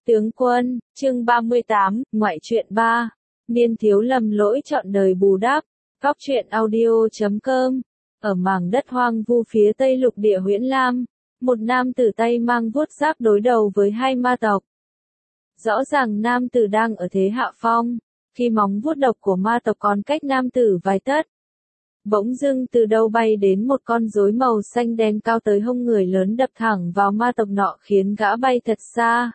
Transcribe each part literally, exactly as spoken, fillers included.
Tướng quân, chương ba mươi tám, ngoại truyện ba. Niên thiếu lầm lỗi trọn đời bù đắp. Góc truyện audio chấm com. Ở mảng đất hoang vu phía tây lục địa Huyễn Lam, một nam tử tay mang vuốt giáp đối đầu với hai ma tộc. Rõ ràng nam tử đang ở thế hạ phong, khi móng vuốt độc của ma tộc còn cách nam tử vài tấc. Bỗng dưng từ đâu bay đến một con rối màu xanh đen cao tới hông người lớn đập thẳng vào ma tộc nọ khiến gã bay thật xa.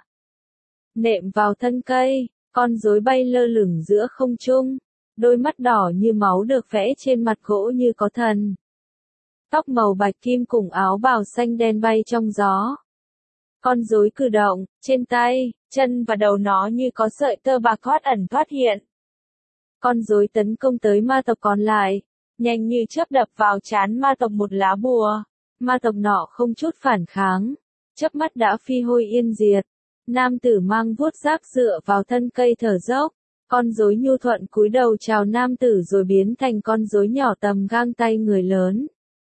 Nệm vào thân cây, con rối bay lơ lửng giữa không trung, đôi mắt đỏ như máu được vẽ trên mặt gỗ như có thần. Tóc màu bạch kim cùng áo bào xanh đen bay trong gió. Con rối cử động, trên tay, chân và đầu nó như có sợi tơ bạc thoát ẩn thoát hiện. Con rối tấn công tới ma tộc còn lại, nhanh như chớp đập vào trán ma tộc một lá bùa. Ma tộc nọ không chút phản kháng, chớp mắt đã phi hôi yên diệt. Nam tử mang vuốt giáp dựa vào thân cây thở dốc, con rối nhu thuận cúi đầu chào nam tử rồi biến thành con rối nhỏ tầm gang tay người lớn.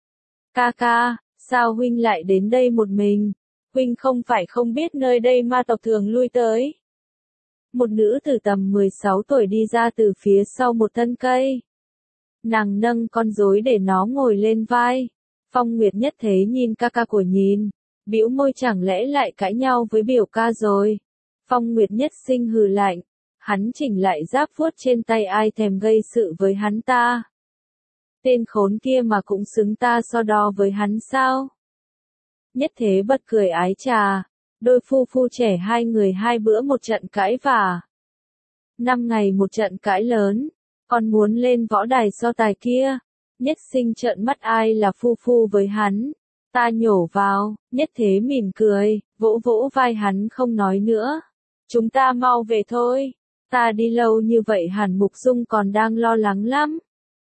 Ca ca, sao huynh lại đến đây một mình? Huynh không phải không biết nơi đây ma tộc thường lui tới. Một nữ tử tầm mười sáu tuổi đi ra từ phía sau một thân cây. Nàng nâng con rối để nó ngồi lên vai. Phong Nguyệt Nhất Thế nhìn ca ca của nhìn, bĩu môi chẳng lẽ lại cãi nhau với biểu ca rồi. Phong Nguyệt Nhất Sinh hừ lạnh, hắn chỉnh lại giáp vuốt trên tay ai thèm gây sự với hắn ta. Tên khốn kia mà cũng xứng ta so đo với hắn sao? Nhất Thế bật cười ái trà, đôi phu phu trẻ hai người hai bữa một trận cãi vả. Năm ngày một trận cãi lớn, còn muốn lên võ đài so tài kia. Nhất Sinh trợn mắt ai là phu phu với hắn. Ta nhổ vào, Nhất Thế mỉm cười, vỗ vỗ vai hắn không nói nữa. Chúng ta mau về thôi, ta đi lâu như vậy hẳn Mục Dung còn đang lo lắng lắm.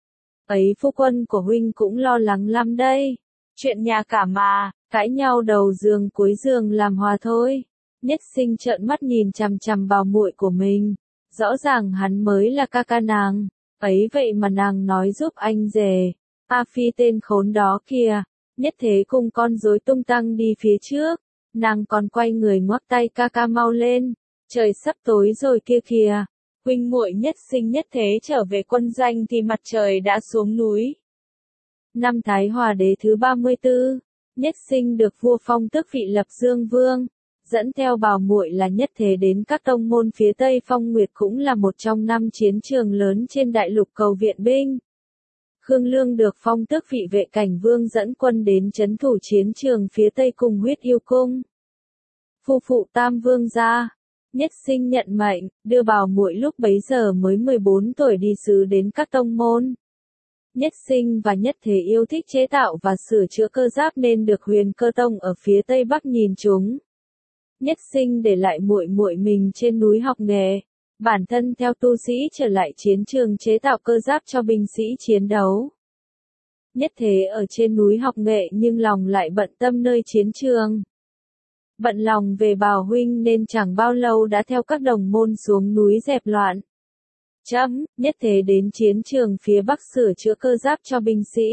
Ấy phu quân của huynh cũng lo lắng lắm đây. Chuyện nhà cả mà, cãi nhau đầu giường cuối giường làm hòa thôi. Nhất Sinh trợn mắt nhìn chằm chằm vào muội của mình. Rõ ràng hắn mới là ca ca nàng, ấy vậy mà nàng nói giúp anh rể. A Phi tên khốn đó kìa. Nhất Thế cùng con rối tung tăng đi phía trước, nàng còn quay người ngoắc tay ca ca mau lên, trời sắp tối rồi kia kìa. Huynh muội Nhất Sinh Nhất Thế trở về quân doanh thì mặt trời đã xuống núi. Năm Thái Hòa đế thứ ba mươi tư, Nhất Sinh được vua phong tước vị lập Dương Vương, dẫn theo bảo muội là Nhất Thế đến các tông môn phía Tây. Phong Nguyệt cũng là một trong năm chiến trường lớn trên đại lục cầu viện binh. Khương Lương được phong tước vị vệ cảnh vương dẫn quân đến trấn thủ chiến trường phía Tây cùng Huyết Yêu Cung. Phu phụ Tam Vương gia, Nhất Sinh nhận mệnh, đưa bảo muội lúc bấy giờ mới mười bốn tuổi đi sứ đến các tông môn. Nhất Sinh và Nhất Thế yêu thích chế tạo và sửa chữa cơ giáp nên được Huyền Cơ Tông ở phía Tây Bắc nhìn chúng. Nhất Sinh để lại muội muội mình trên núi học nghề. Bản thân theo tu sĩ trở lại chiến trường chế tạo cơ giáp cho binh sĩ chiến đấu. Nhất Thế ở trên núi học nghệ nhưng lòng lại bận tâm nơi chiến trường. Bận lòng về Bảo huynh nên chẳng bao lâu đã theo các đồng môn xuống núi dẹp loạn. Chấm, Nhất Thế đến chiến trường phía Bắc sửa chữa cơ giáp cho binh sĩ.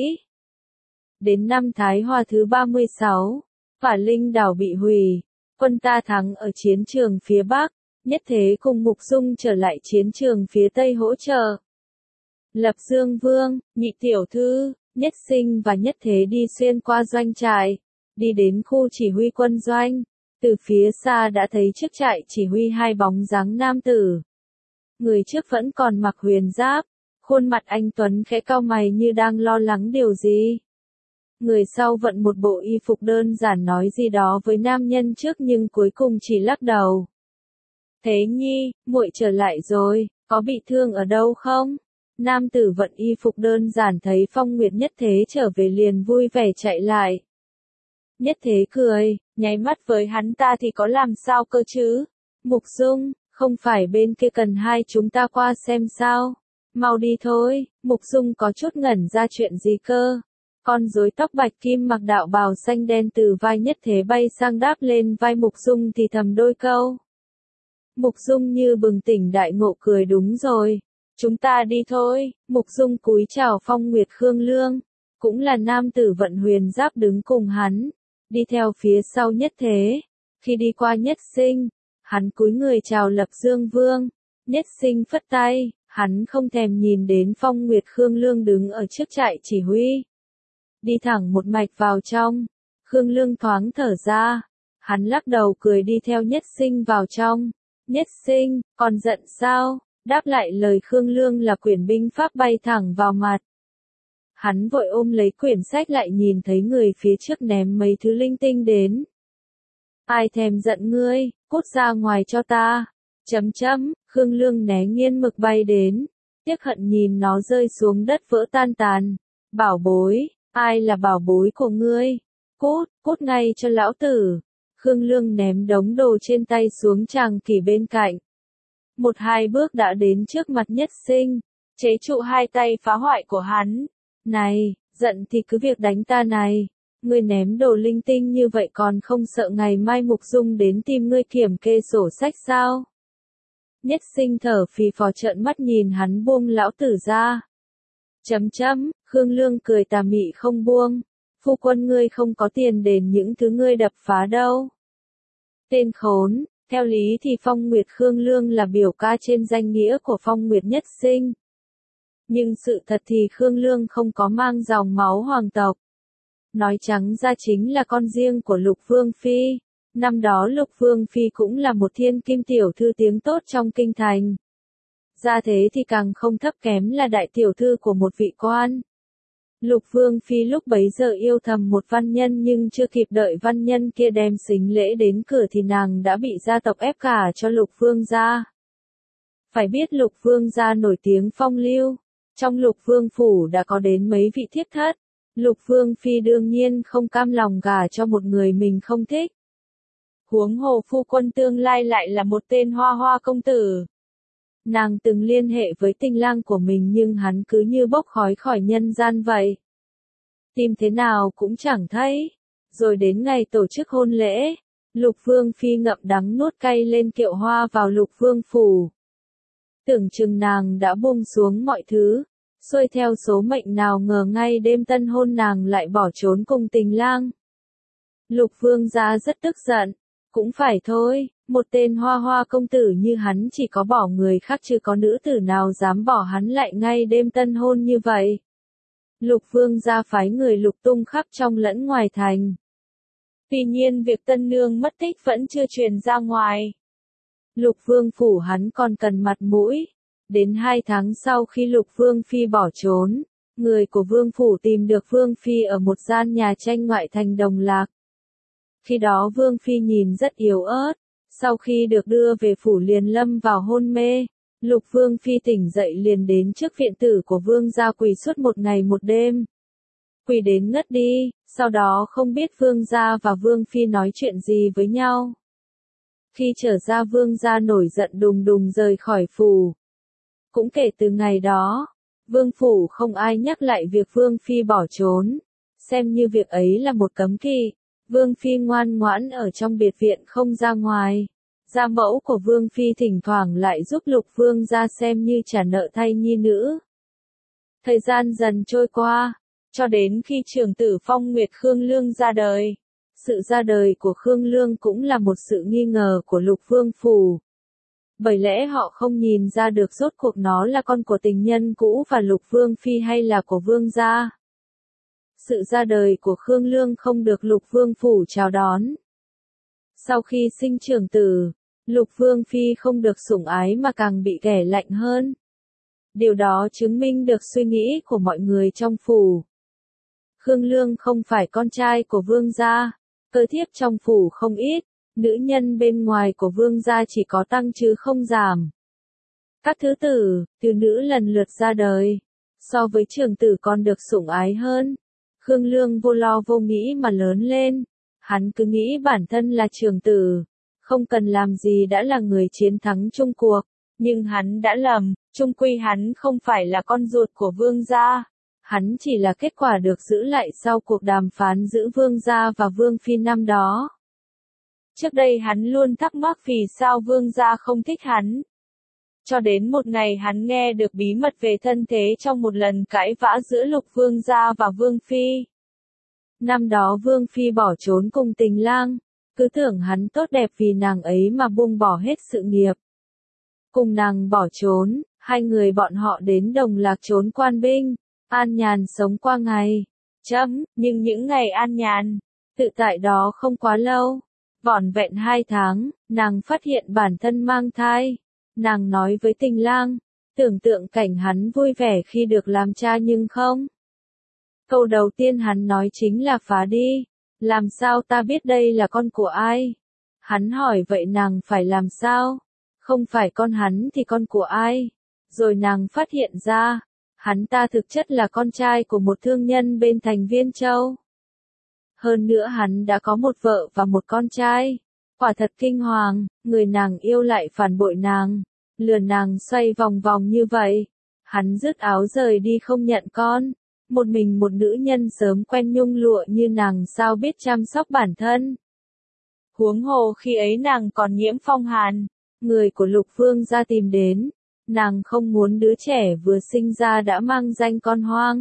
Đến năm Thái Hòa thứ ba mươi sáu, Phả Linh đảo bị hủy, quân ta thắng ở chiến trường phía Bắc. Nhất Thế cùng Mục Dung trở lại chiến trường phía Tây hỗ trợ. Lập Dương Vương, nhị tiểu thư, Nhất Sinh và Nhất Thế đi xuyên qua doanh trại, đi đến khu chỉ huy quân doanh. Từ phía xa đã thấy trước trại chỉ huy hai bóng dáng nam tử. Người trước vẫn còn mặc huyền giáp, khuôn mặt anh tuấn khẽ cau mày như đang lo lắng điều gì. Người sau vận một bộ y phục đơn giản nói gì đó với nam nhân trước nhưng cuối cùng chỉ lắc đầu. Thế Nhi, muội trở lại rồi, có bị thương ở đâu không? Nam tử vận y phục đơn giản thấy Phong Nguyệt Nhất Thế trở về liền vui vẻ chạy lại. Nhất Thế cười, nháy mắt với hắn ta thì có làm sao cơ chứ? Mục Dung, không phải bên kia cần hai chúng ta qua xem sao? Mau đi thôi. Mục Dung có chút ngẩn ra chuyện gì cơ? Con rối tóc bạch kim mặc đạo bào xanh đen từ vai Nhất Thế bay sang đáp lên vai Mục Dung thì thầm đôi câu. Mục Dung như bừng tỉnh đại ngộ cười đúng rồi. Chúng ta đi thôi. Mục Dung cúi chào Phong Nguyệt Khương Lương. Cũng là nam tử vận huyền giáp đứng cùng hắn. Đi theo phía sau Nhất Thế. Khi đi qua Nhất Sinh, Hắn cúi người chào Lập Dương Vương. Nhất Sinh phất tay, hắn không thèm nhìn đến Phong Nguyệt Khương Lương đứng ở trước trại chỉ huy. Đi thẳng một mạch vào trong. Khương Lương thoáng thở ra. Hắn lắc đầu cười đi theo Nhất Sinh vào trong. Nhất Sinh, còn giận sao? Đáp lại lời Khương Lương là quyển binh pháp bay thẳng vào mặt. Hắn vội ôm lấy quyển sách lại nhìn thấy người phía trước ném mấy thứ linh tinh đến. Ai thèm giận ngươi, cút ra ngoài cho ta. Chấm chấm, Khương Lương né nghiên mực bay đến. Tiếc hận nhìn nó rơi xuống đất vỡ tan tàn. Bảo bối, ai là bảo bối của ngươi? Cút, cút ngay cho lão tử. Khương Lương ném đống đồ trên tay xuống Tràng Kỷ bên cạnh. Một hai bước đã đến trước mặt Nhất Sinh, chế trụ hai tay phá hoại của hắn. Này, giận thì cứ việc đánh ta này. Ngươi ném đồ linh tinh như vậy còn không sợ ngày mai Mục Dung đến tìm ngươi kiểm kê sổ sách sao? Nhất Sinh thở phì phò trợn mắt nhìn hắn buông lão tử ra. Chấm chấm, Khương Lương cười tà mị không buông. Phu quân ngươi không có tiền đền những thứ ngươi đập phá đâu. Tên khốn, theo lý thì Phong Nguyệt Khương Lương là biểu ca trên danh nghĩa của Phong Nguyệt Nhất Sinh. Nhưng sự thật thì Khương Lương không có mang dòng máu hoàng tộc. Nói trắng ra chính là con riêng của Lục Vương Phi. Năm đó Lục Vương Phi cũng là một thiên kim tiểu thư tiếng tốt trong kinh thành. Ra thế thì càng không thấp kém là đại tiểu thư của một vị quan. Lục Vương Phi lúc bấy giờ yêu thầm một văn nhân nhưng chưa kịp đợi văn nhân kia đem sính lễ đến cửa thì nàng đã bị gia tộc ép cả cho Lục Vương gia. Phải biết Lục Vương gia nổi tiếng phong lưu. Trong Lục Vương phủ đã có đến mấy vị thiếp thất. Lục Vương Phi đương nhiên không cam lòng gả cho một người mình không thích. Huống hồ phu quân tương lai lại là một tên hoa hoa công tử. Nàng từng liên hệ với tình lang của mình nhưng hắn cứ như bốc khói khỏi nhân gian vậy. Tìm thế nào cũng chẳng thấy. Rồi đến ngày tổ chức hôn lễ, Lục Vương Phi ngậm đắng nuốt cay lên kiệu hoa vào Lục Vương phủ. Tưởng chừng nàng đã buông xuống mọi thứ, xuôi theo số mệnh nào ngờ ngay đêm tân hôn nàng lại bỏ trốn cùng tình lang. Lục Vương gia rất tức giận, cũng phải thôi, một tên hoa hoa công tử như hắn chỉ có bỏ người khác chứ có nữ tử nào dám bỏ hắn lại ngay đêm tân hôn như vậy. Lục Vương gia phái người lục tung khắp trong lẫn ngoài thành. Tuy nhiên việc tân nương mất tích vẫn chưa truyền ra ngoài. Lục Vương phủ hắn còn cần mặt mũi. Đến hai tháng sau khi Lục Vương Phi bỏ trốn, người của Vương phủ tìm được Vương Phi ở một gian nhà tranh ngoại thành Đồng Lạc. Khi đó Vương Phi nhìn rất yếu ớt, sau khi được đưa về phủ liền lâm vào hôn mê. Lục Vương Phi tỉnh dậy liền đến trước viện tử của Vương gia quỳ suốt một ngày một đêm. Quỳ đến ngất đi, sau đó không biết Vương gia và Vương Phi nói chuyện gì với nhau. Khi trở ra Vương gia nổi giận đùng đùng rời khỏi phủ. Cũng kể từ ngày đó, Vương phủ không ai nhắc lại việc Vương Phi bỏ trốn, xem như việc ấy là một cấm kỵ. Vương Phi ngoan ngoãn ở trong biệt viện không ra ngoài. Gia mẫu của Vương Phi thỉnh thoảng lại giúp Lục Vương gia xem như trả nợ thay nhi nữ. Thời gian dần trôi qua, cho đến khi trưởng tử Phong Nguyệt Khương Lương ra đời. Sự ra đời của Khương Lương cũng là một sự nghi ngờ của Lục Vương phủ. Bởi lẽ họ không nhìn ra được rốt cuộc nó là con của tình nhân cũ và Lục Vương Phi hay là của Vương gia. Sự ra đời của Khương Lương không được Lục Vương phủ chào đón. Sau khi sinh trưởng tử, Lục Vương Phi không được sủng ái mà càng bị ghẻ lạnh hơn. Điều đó chứng minh được suy nghĩ của mọi người trong phủ. Khương Lương không phải con trai của Vương gia, cơ thiếp trong phủ không ít, nữ nhân bên ngoài của Vương gia chỉ có tăng chứ không giảm. Các thứ tử, từ nữ lần lượt ra đời, so với trưởng tử còn được sủng ái hơn. Khương Lương vô lo vô nghĩ mà lớn lên, hắn cứ nghĩ bản thân là trưởng tử, không cần làm gì đã là người chiến thắng chung cuộc, nhưng hắn đã lầm, chung quy hắn không phải là con ruột của Vương gia, hắn chỉ là kết quả được giữ lại sau cuộc đàm phán giữa Vương gia và Vương Phi năm đó. Trước đây hắn luôn thắc mắc vì sao Vương gia không thích hắn. Cho đến một ngày hắn nghe được bí mật về thân thế trong một lần cãi vã giữa Lục Vương gia và Vương Phi. Năm đó Vương Phi bỏ trốn cùng tình lang, cứ tưởng hắn tốt đẹp vì nàng ấy mà buông bỏ hết sự nghiệp. Cùng nàng bỏ trốn, hai người bọn họ đến Đồng Lạc trốn quan binh, an nhàn sống qua ngày. Chấm, nhưng những ngày an nhàn, tự tại đó không quá lâu. Vỏn vẹn hai tháng, nàng phát hiện bản thân mang thai. Nàng nói với Tình Lang, tưởng tượng cảnh hắn vui vẻ khi được làm cha nhưng không. Câu đầu tiên hắn nói chính là phá đi. Làm sao ta biết đây là con của ai? Hắn hỏi vậy nàng phải làm sao? Không phải con hắn thì con của ai? Rồi nàng phát hiện ra, hắn ta thực chất là con trai của một thương nhân bên thành Viên Châu. Hơn nữa hắn đã có một vợ và một con trai. Quả thật kinh hoàng, người nàng yêu lại phản bội nàng, lừa nàng xoay vòng vòng như vậy. Hắn dứt áo rời đi không nhận con. Một mình một nữ nhân sớm quen nhung lụa như nàng sao biết chăm sóc bản thân. Huống hồ khi ấy nàng còn nhiễm phong hàn. Người của Lục Vương ra tìm đến. Nàng không muốn đứa trẻ vừa sinh ra đã mang danh con hoang.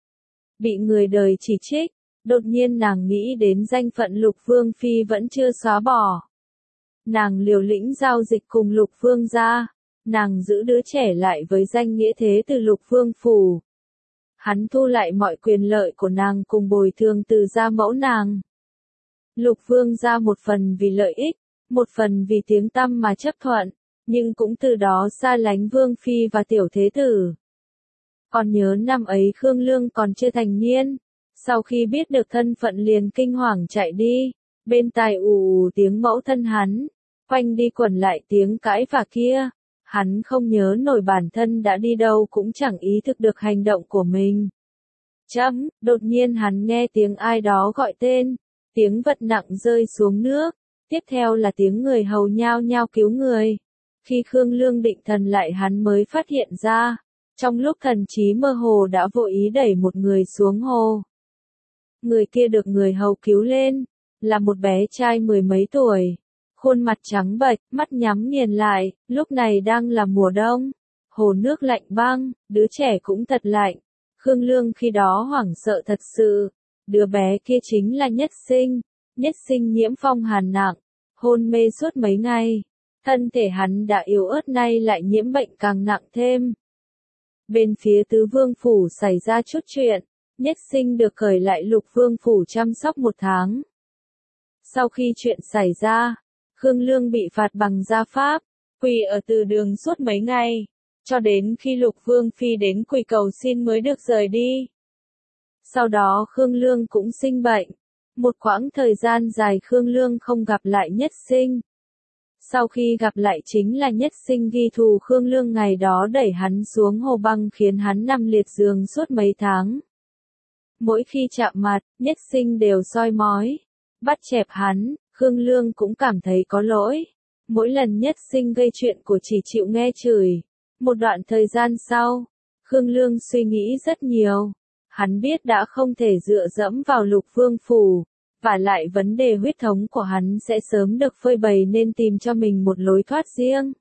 Bị người đời chỉ trích. Đột nhiên nàng nghĩ đến danh phận Lục Vương Phi vẫn chưa xóa bỏ. Nàng liều lĩnh giao dịch cùng Lục Vương gia. Nàng giữ đứa trẻ lại với danh nghĩa thế từ Lục Vương phủ. Hắn thu lại mọi quyền lợi của nàng cùng bồi thường từ gia mẫu nàng. Lục Vương gia một phần vì lợi ích, một phần vì tiếng tăm mà chấp thuận, nhưng cũng từ đó xa lánh Vương Phi và tiểu thế tử. Còn nhớ năm ấy Khương Lương còn chưa thành niên, sau khi biết được thân phận liền kinh hoàng chạy đi, bên tai ù ù tiếng mẫu thân hắn, quanh đi quẩn lại tiếng cãi vả kia. Hắn không nhớ nổi bản thân đã đi đâu cũng chẳng ý thức được hành động của mình. Chấm, đột nhiên hắn nghe tiếng ai đó gọi tên, tiếng vật nặng rơi xuống nước, tiếp theo là tiếng người hầu nhao nhao cứu người. Khi Khương Lương định thần lại hắn mới phát hiện ra, trong lúc thần trí mơ hồ đã vô ý đẩy một người xuống hồ. Người kia được người hầu cứu lên, là một bé trai mười mấy tuổi. Khuôn mặt trắng bệch, mắt nhắm nghiền lại, lúc này đang là mùa đông. Hồ nước lạnh băng, đứa trẻ cũng thật lạnh. Khương Lương khi đó hoảng sợ thật sự. Đứa bé kia chính là Nhất Sinh. Nhất Sinh nhiễm phong hàn nặng, hôn mê suốt mấy ngày. Thân thể hắn đã yếu ớt nay lại nhiễm bệnh càng nặng thêm. Bên phía Tứ Vương phủ xảy ra chút chuyện. Nhất Sinh được cởi lại Lục Vương phủ chăm sóc một tháng. Sau khi chuyện xảy ra, Khương Lương bị phạt bằng gia pháp, quỳ ở từ đường suốt mấy ngày, cho đến khi Lục Vương Phi đến quỳ cầu xin mới được rời đi. Sau đó Khương Lương cũng sinh bệnh, một quãng thời gian dài Khương Lương không gặp lại Nhất Sinh. Sau khi gặp lại chính là Nhất Sinh ghi thù Khương Lương ngày đó đẩy hắn xuống hồ băng khiến hắn nằm liệt giường suốt mấy tháng. Mỗi khi chạm mặt, Nhất Sinh đều soi mói, bắt chẹp hắn. Khương Lương cũng cảm thấy có lỗi. Mỗi lần Nhất Sinh gây chuyện của chỉ chịu nghe chửi. Một đoạn thời gian sau, Khương Lương suy nghĩ rất nhiều. Hắn biết đã không thể dựa dẫm vào Lục Vương phủ, và lại vấn đề huyết thống của hắn sẽ sớm được phơi bày nên tìm cho mình một lối thoát riêng.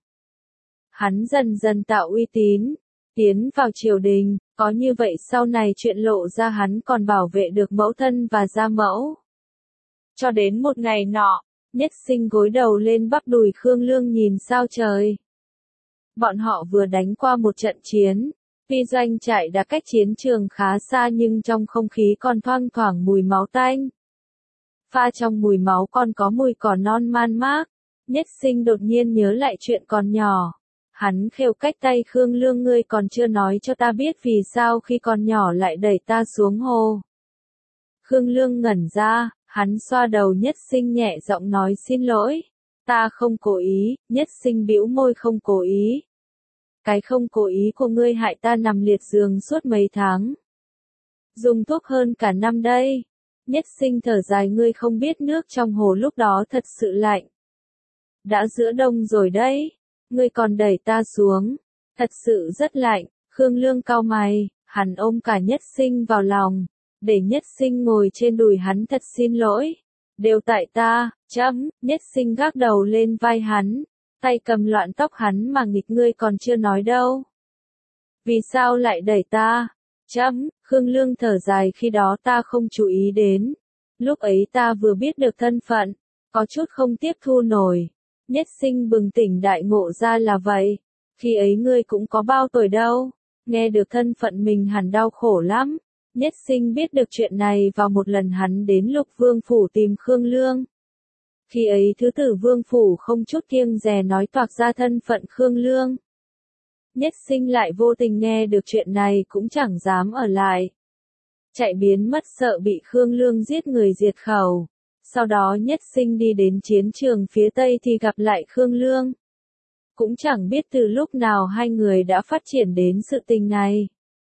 Hắn dần dần tạo uy tín, tiến vào triều đình, có như vậy sau này chuyện lộ ra hắn còn bảo vệ được mẫu thân và gia mẫu. Cho đến một ngày nọ, Nhất Sinh gối đầu lên bắp đùi Khương Lương nhìn sao trời. Bọn họ vừa đánh qua một trận chiến, tuy doanh trại đã cách chiến trường khá xa nhưng trong không khí còn thoang thoảng mùi máu tanh. Pha trong mùi máu còn có mùi cỏ non man mác. Nhất Sinh đột nhiên nhớ lại chuyện còn nhỏ. Hắn khều cách tay Khương Lương, ngươi còn chưa nói cho ta biết vì sao khi còn nhỏ lại đẩy ta xuống hồ. Khương Lương ngẩn ra. Hắn xoa đầu Nhất Sinh nhẹ giọng nói xin lỗi. Ta không cố ý. Nhất Sinh bĩu môi không cố ý. Cái không cố ý của ngươi hại ta nằm liệt giường suốt mấy tháng. Dùng thuốc hơn cả năm đây. Nhất Sinh thở dài, ngươi không biết nước trong hồ lúc đó thật sự lạnh. Đã giữa đông rồi đấy. Ngươi còn đẩy ta xuống. Thật sự rất lạnh. Khương Lương cau mày. Hắn ôm cả Nhất Sinh vào lòng. Để Nhất Sinh ngồi trên đùi hắn, thật xin lỗi. Đều tại ta, chấm. Nhất Sinh gác đầu lên vai hắn, tay cầm loạn tóc hắn mà nghịch, ngươi còn chưa nói đâu. Vì sao lại đẩy ta? Chấm. Khương Lương thở dài, khi đó ta không chú ý đến. Lúc ấy ta vừa biết được thân phận, có chút không tiếp thu nổi. Nhất Sinh bừng tỉnh đại ngộ ra là vậy. Khi ấy ngươi cũng có bao tuổi đâu. Nghe được thân phận mình hẳn đau khổ lắm. Nhất Sinh biết được chuyện này vào một lần hắn đến Lục Vương Phủ tìm Khương Lương. Khi ấy thứ tử Vương Phủ không chút kiêng dè nói toạc ra thân phận Khương Lương. Nhất Sinh lại vô tình nghe được chuyện này cũng chẳng dám ở lại. Chạy biến mất sợ bị Khương Lương giết người diệt khẩu. Sau đó Nhất Sinh đi đến chiến trường phía Tây thì gặp lại Khương Lương. Cũng chẳng biết từ lúc nào hai người đã phát triển đến sự tình này.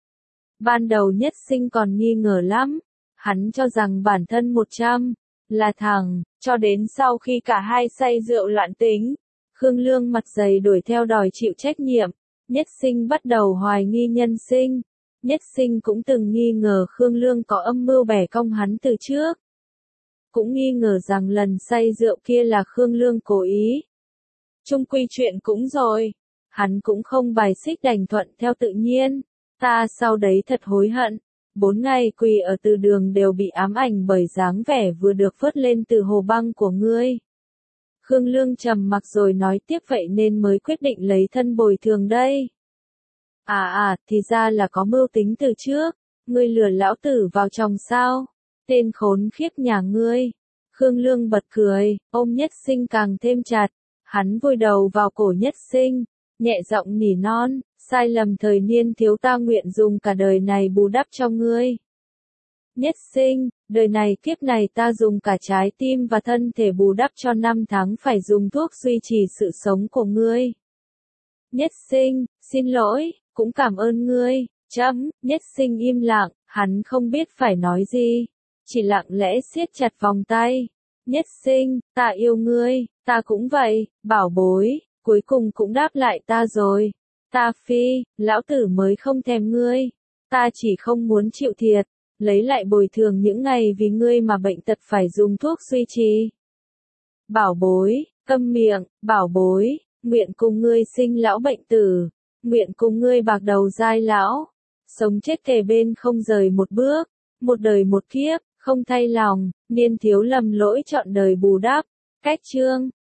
Ban đầu Nhất Sinh còn nghi ngờ lắm. Hắn cho rằng bản thân một trăm là thằng, cho đến sau khi cả hai say rượu loạn tính. Khương Lương mặt dày đuổi theo đòi chịu trách nhiệm. Nhất Sinh bắt đầu hoài nghi nhân sinh. Nhất Sinh cũng từng nghi ngờ Khương Lương có âm mưu bẻ cong hắn từ trước. Cũng nghi ngờ rằng lần say rượu kia là Khương Lương cố ý. Chung quy chuyện cũng rồi. Hắn cũng không bài xích đành thuận theo tự nhiên. Ta sau đấy thật hối hận. Bốn ngày quỳ ở từ đường đều bị ám ảnh bởi dáng vẻ vừa được vớt lên từ hồ băng của ngươi. Khương Lương trầm mặc rồi nói tiếp vậy nên mới quyết định lấy thân bồi thường đây. À à, thì ra là có mưu tính từ trước. Ngươi lừa lão tử vào chồng sao? Tên khốn khiếp nhà ngươi. Khương Lương bật cười, ôm Nhất Sinh càng thêm chặt. Hắn vùi đầu vào cổ Nhất Sinh, nhẹ giọng nỉ non, sai lầm thời niên thiếu ta nguyện dùng cả đời này bù đắp cho ngươi. Nhất Sinh, đời này kiếp này ta dùng cả trái tim và thân thể bù đắp cho năm tháng phải dùng thuốc duy trì sự sống của ngươi. Nhất Sinh, xin lỗi, cũng cảm ơn ngươi, chấm. Nhất Sinh im lặng, hắn không biết phải nói gì, chỉ lặng lẽ siết chặt vòng tay. Nhất Sinh, ta yêu ngươi, ta cũng vậy, bảo bối, cuối cùng cũng đáp lại ta rồi. Ta phi, lão tử mới không thèm ngươi, ta chỉ không muốn chịu thiệt, lấy lại bồi thường những ngày vì ngươi mà bệnh tật phải dùng thuốc duy trì. Bảo bối, câm miệng, bảo bối, nguyện cùng ngươi sinh lão bệnh tử, nguyện cùng ngươi bạc đầu giai lão, sống chết kề bên không rời một bước, một đời một kiếp, không thay lòng, niên thiếu lầm lỗi chọn đời bù đắp. Cách chương